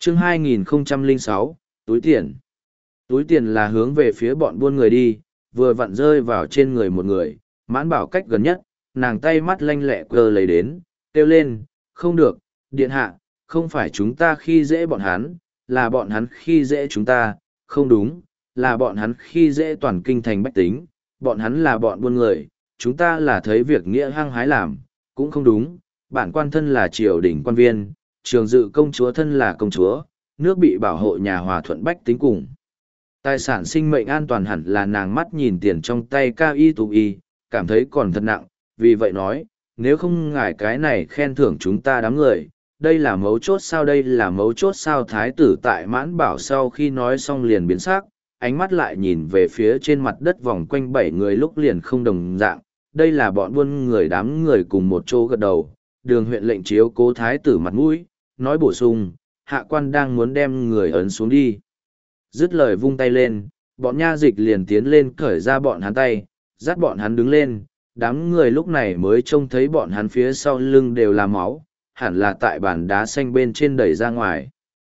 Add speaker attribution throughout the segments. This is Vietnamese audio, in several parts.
Speaker 1: Chương 2006, túi tiền. Túi tiền là hướng về phía bọn buôn người đi, vừa vặn rơi vào trên người một người, Mãn Bảo cách gần nhất, nàng tay mắt lanh lẹ cơ lấy đến, kêu lên, không được, điện hạ, không phải chúng ta khi dễ bọn hắn, là bọn hắn khi dễ chúng ta, không đúng, là bọn hắn khi dễ toàn kinh thành bách tính, bọn hắn là bọn buôn người, chúng ta là thấy việc nghĩa hăng hái làm, cũng không đúng, bản quan thân là triều đình quan viên, trường dự công chúa thân là công chúa, nước bị bảo hộ nhà hòa thuận bách tính cùng. Tài sản sinh mệnh an toàn hẳn là nàng mắt nhìn tiền trong tay cao y tụ y, cảm thấy còn thật nặng, vì vậy nói, nếu không ngại cái này khen thưởng chúng ta đám người, đây là mấu chốt sao, đây là mấu chốt sao. Thái tử tại Mãn Bảo sau khi nói xong liền biến sắc, ánh mắt lại nhìn về phía trên mặt đất vòng quanh 7 người lúc liền không đồng dạng, đây là bọn buôn người, đám người cùng một chỗ gật đầu. Đường huyện lệnh chiếu cố thái tử mặt mũi, nói bổ sung, hạ quan đang muốn đem người ấn xuống đi. Dứt lời vung tay lên, bọn nha dịch liền tiến lên cởi ra bọn hắn tay, dắt bọn hắn đứng lên, đám người lúc này mới trông thấy bọn hắn phía sau lưng đều là máu, hẳn là tại bàn đá xanh bên trên đẩy ra ngoài.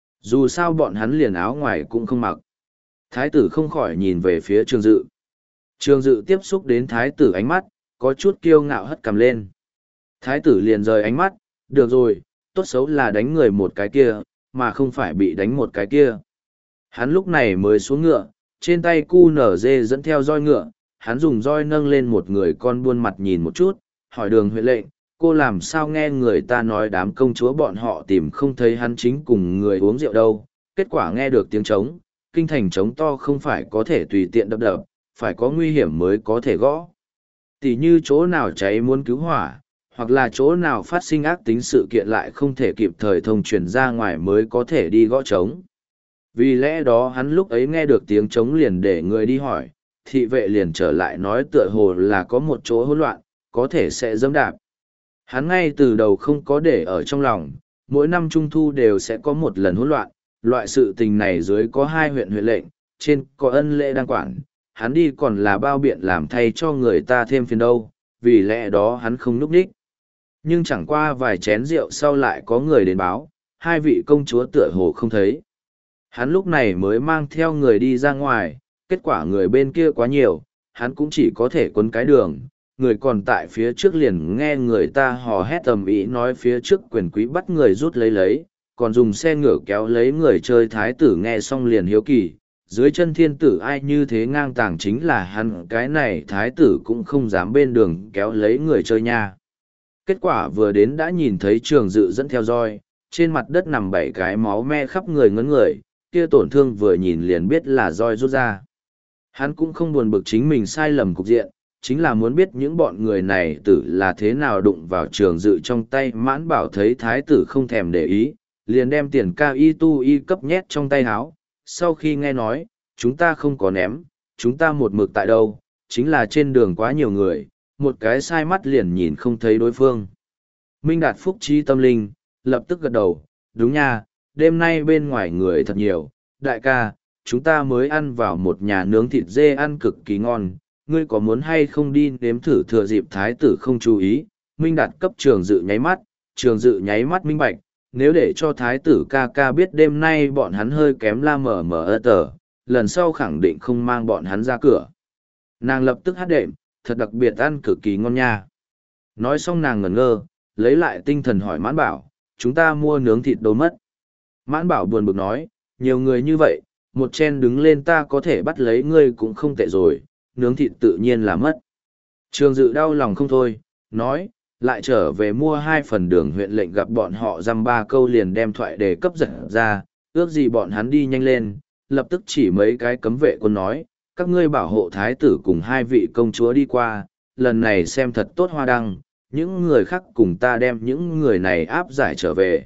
Speaker 1: Dù sao bọn hắn liền áo ngoài cũng không mặc. Thái tử không khỏi nhìn về phía Trường Dự. Trường Dự tiếp xúc đến thái tử ánh mắt, có chút kiêu ngạo hất cằm lên. Thái tử liền rời ánh mắt, được rồi, tốt xấu là đánh người một cái kia, mà không phải bị đánh một cái kia. Hắn lúc này mới xuống ngựa, trên tay cu nở dê dẫn theo roi ngựa, hắn dùng roi nâng lên một người con buôn mặt nhìn một chút, hỏi Đường huyện lệnh, cô làm sao nghe người ta nói đám công chúa bọn họ tìm không thấy hắn chính cùng người uống rượu đâu, kết quả nghe được tiếng trống, kinh thành trống to không phải có thể tùy tiện đập đập, phải có nguy hiểm mới có thể gõ. Tỉ như chỗ nào cháy muốn cứu hỏa, hoặc là chỗ nào phát sinh ác tính sự kiện lại không thể kịp thời thông truyền ra ngoài mới có thể đi gõ trống. Vì lẽ đó hắn lúc ấy nghe được tiếng trống liền để người đi hỏi, thị vệ liền trở lại nói tựa hồ là có một chỗ hỗn loạn, có thể sẽ dẫm đạp. Hắn ngay từ đầu không có để ở trong lòng, mỗi năm trung thu đều sẽ có một lần hỗn loạn, loại sự tình này dưới có 2 huyện huyện lệnh, trên có ân lễ đang quản, hắn đi còn là bao biện làm thay cho người ta thêm phiền đâu, vì lẽ đó hắn không núp đích. Nhưng chẳng qua vài chén rượu sau lại có người đến báo, 2 vị công chúa tựa hồ không thấy. Hắn lúc này mới mang theo người đi ra ngoài, kết quả người bên kia quá nhiều, hắn cũng chỉ có thể quấn cái đường. Người còn tại phía trước liền nghe người ta hò hét tầm ý nói phía trước quyền quý bắt người rút lấy, còn dùng xe ngựa kéo lấy người chơi. Thái tử nghe xong liền hiếu kỳ, dưới chân thiên tử ai như thế ngang tàng, chính là hắn cái này thái tử cũng không dám bên đường kéo lấy người chơi nha. Kết quả vừa đến đã nhìn thấy Trường Dự dẫn theo roi, trên mặt đất nằm 7 cái máu me khắp người ngấn người, kia tổn thương vừa nhìn liền biết là roi rút ra. Hắn cũng không buồn bực chính mình sai lầm cục diện, chính là muốn biết những bọn người này tử là thế nào đụng vào Trường Dự trong tay. Mãn Bảo thấy thái tử không thèm để ý, liền đem tiền cao y tu y cấp nhét trong tay háo. Sau khi nghe nói, chúng ta không có ném, chúng ta một mực tại đâu, chính là trên đường quá nhiều người, một cái sai mắt liền nhìn không thấy đối phương. Minh Đạt phúc trí tâm linh, lập tức gật đầu, đúng nha, đêm nay bên ngoài người thật nhiều, đại ca, chúng ta mới ăn vào một nhà nướng thịt dê ăn cực kỳ ngon, ngươi có muốn hay không đi nếm thử. Thừa dịp thái tử không chú ý, Minh Đạt cấp Trường Dự nháy mắt, Trường Dự nháy mắt minh bạch, nếu để cho thái tử ca ca biết đêm nay bọn hắn hơi kém la mờ mờ ơ tờ, lần sau khẳng định không mang bọn hắn ra cửa. Nàng lập tức hát đệm, thật đặc biệt ăn cực kỳ ngon nha. Nói xong nàng ngẩn ngơ, lấy lại tinh thần hỏi Mãn Bảo, chúng ta mua nướng thịt đâu mất? Mãn Bảo buồn bực nói, nhiều người như vậy, một chen đứng lên ta có thể bắt lấy ngươi cũng không tệ rồi, nướng thịt tự nhiên là mất. Trường Dự đau lòng không thôi, nói, lại trở về mua 2 phần. Đường huyện lệnh gặp bọn họ dăm 3 câu liền đem thoại đề cấp giật ra, ước gì bọn hắn đi nhanh lên, lập tức chỉ mấy cái cấm vệ quân nói, các ngươi bảo hộ thái tử cùng 2 vị công chúa đi qua, lần này xem thật tốt hoa đăng, những người khác cùng ta đem những người này áp giải trở về.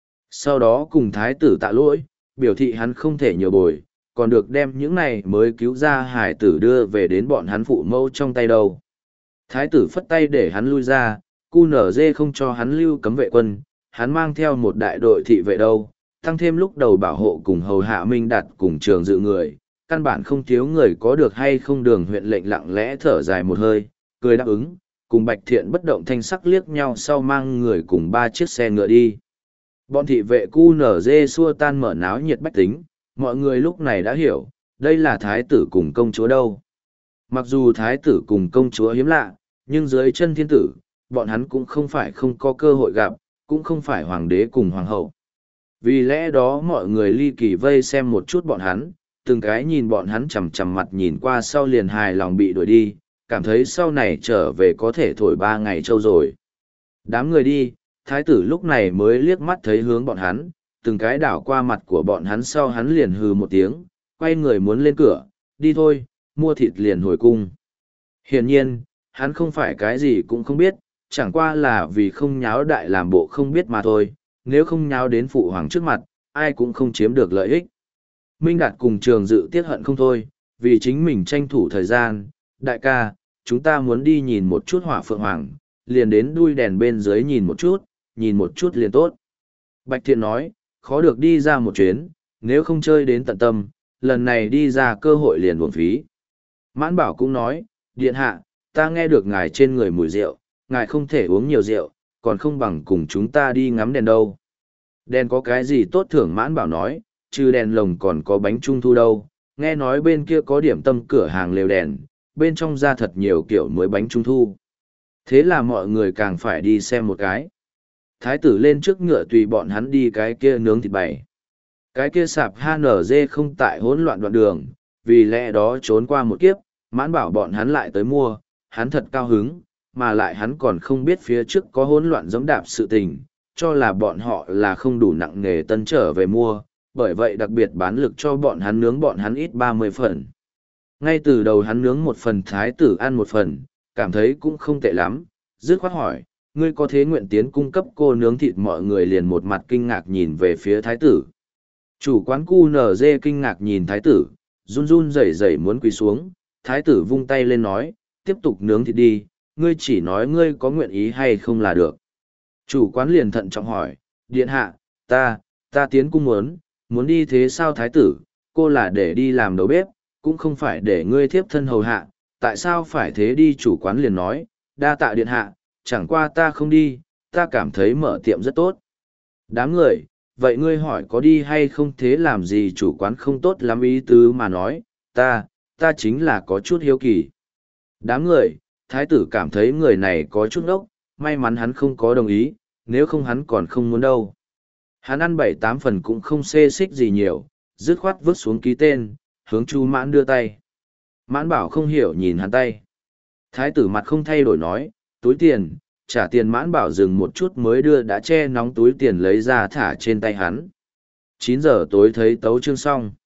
Speaker 1: Sau đó cùng thái tử tạ lỗi, biểu thị hắn không thể nhờ bồi, còn được đem những này mới cứu ra hải tử đưa về đến bọn hắn phụ mẫu trong tay đâu. Thái tử phất tay để hắn lui ra, cu nở dê không cho hắn lưu cấm vệ quân, hắn mang theo một đại đội thị vệ đâu, tăng thêm lúc đầu bảo hộ cùng hầu hạ Minh Đạt cùng Trường Dự người, căn bản không thiếu người có được hay không. Đường huyện lệnh lặng lẽ thở dài một hơi, cười đáp ứng, cùng Bạch Thiện bất động thanh sắc liếc nhau sau mang người cùng 3 chiếc xe ngựa đi. Bọn thị vệ QNZ xua tan mở náo nhiệt bách tính, mọi người lúc này đã hiểu, đây là thái tử cùng công chúa đâu. Mặc dù thái tử cùng công chúa hiếm lạ, nhưng dưới chân thiên tử, bọn hắn cũng không phải không có cơ hội gặp, cũng không phải hoàng đế cùng hoàng hậu. Vì lẽ đó mọi người ly kỳ vây xem một chút bọn hắn, từng cái nhìn bọn hắn chằm chằm mặt nhìn qua sau liền hài lòng bị đuổi đi, cảm thấy sau này trở về có thể thổi 3 ngày trâu rồi. Đám người đi, thái tử lúc này mới liếc mắt thấy hướng bọn hắn, từng cái đảo qua mặt của bọn hắn sau hắn liền hừ một tiếng, quay người muốn lên cửa, đi thôi, mua thịt liền hồi cung. Hiển nhiên, hắn không phải cái gì cũng không biết, chẳng qua là vì không nháo đại làm bộ không biết mà thôi, nếu không nháo đến phụ hoàng trước mặt, ai cũng không chiếm được lợi ích. Minh Đạt cùng Trường Dự tiếc hận không thôi, vì chính mình tranh thủ thời gian, đại ca, chúng ta muốn đi nhìn một chút Hỏa Phượng Hoàng, liền đến đuôi đèn bên dưới nhìn một chút liền tốt. Bạch Thiện nói, khó được đi ra một chuyến, nếu không chơi đến tận tâm, lần này đi ra cơ hội liền uổng phí. Mãn Bảo cũng nói, điện hạ, ta nghe được ngài trên người mùi rượu, ngài không thể uống nhiều rượu, còn không bằng cùng chúng ta đi ngắm đèn đâu. Đèn có cái gì tốt thưởng? Mãn Bảo nói, trừ đèn lồng còn có bánh trung thu đâu, nghe nói bên kia có điểm tâm cửa hàng lều đèn, bên trong ra thật nhiều kiểu mới bánh trung thu. Thế là mọi người càng phải đi xem một cái. Thái tử lên trước ngựa tùy bọn hắn đi cái kia nướng thịt bày. Cái kia sạp HNZ không tại hỗn loạn đoạn đường, vì lẽ đó trốn qua một kiếp, Mãn Bảo bọn hắn lại tới mua, hắn thật cao hứng, mà lại hắn còn không biết phía trước có hỗn loạn giống đạp sự tình, cho là bọn họ là không đủ nặng nghề tân trở về mua, bởi vậy đặc biệt bán lực cho bọn hắn nướng bọn hắn ít 30 phần. Ngay từ đầu hắn nướng một phần, thái tử ăn một phần, cảm thấy cũng không tệ lắm, dứt khoát hỏi, ngươi có thế nguyện tiến cung cấp cô nướng thịt? Mọi người liền một mặt kinh ngạc nhìn về phía thái tử. Chủ quán QNZ kinh ngạc nhìn thái tử, run run rẩy rẩy muốn quỳ xuống, thái tử vung tay lên nói, tiếp tục nướng thịt đi, ngươi chỉ nói ngươi có nguyện ý hay không là được. Chủ quán liền thận trọng hỏi, điện hạ, ta tiến cung muốn đi thế sao? Thái tử, cô là để đi làm đầu bếp, cũng không phải để ngươi thiếp thân hầu hạ, tại sao phải thế đi? Chủ quán liền nói, đa tạ điện hạ, chẳng qua ta không đi, ta cảm thấy mở tiệm rất tốt. Đám người, vậy ngươi hỏi có đi hay không thế làm gì? Chủ quán không tốt lắm ý tứ mà nói, ta chính là có chút hiếu kỳ. Đám người, thái tử cảm thấy người này có chút ngốc, may mắn hắn không có đồng ý, nếu không hắn còn không muốn đâu. Hắn ăn 7-8 phần cũng không xê xích gì nhiều, dứt khoát vứt xuống ký tên, hướng Chu Mãn đưa tay. Mãn Bảo không hiểu nhìn hắn tay. Thái tử mặt không thay đổi nói, túi tiền, trả tiền. Mãn Bảo dừng một chút mới đưa đã che nóng túi tiền lấy ra thả trên tay hắn. 9 giờ tối thấy tấu chương xong.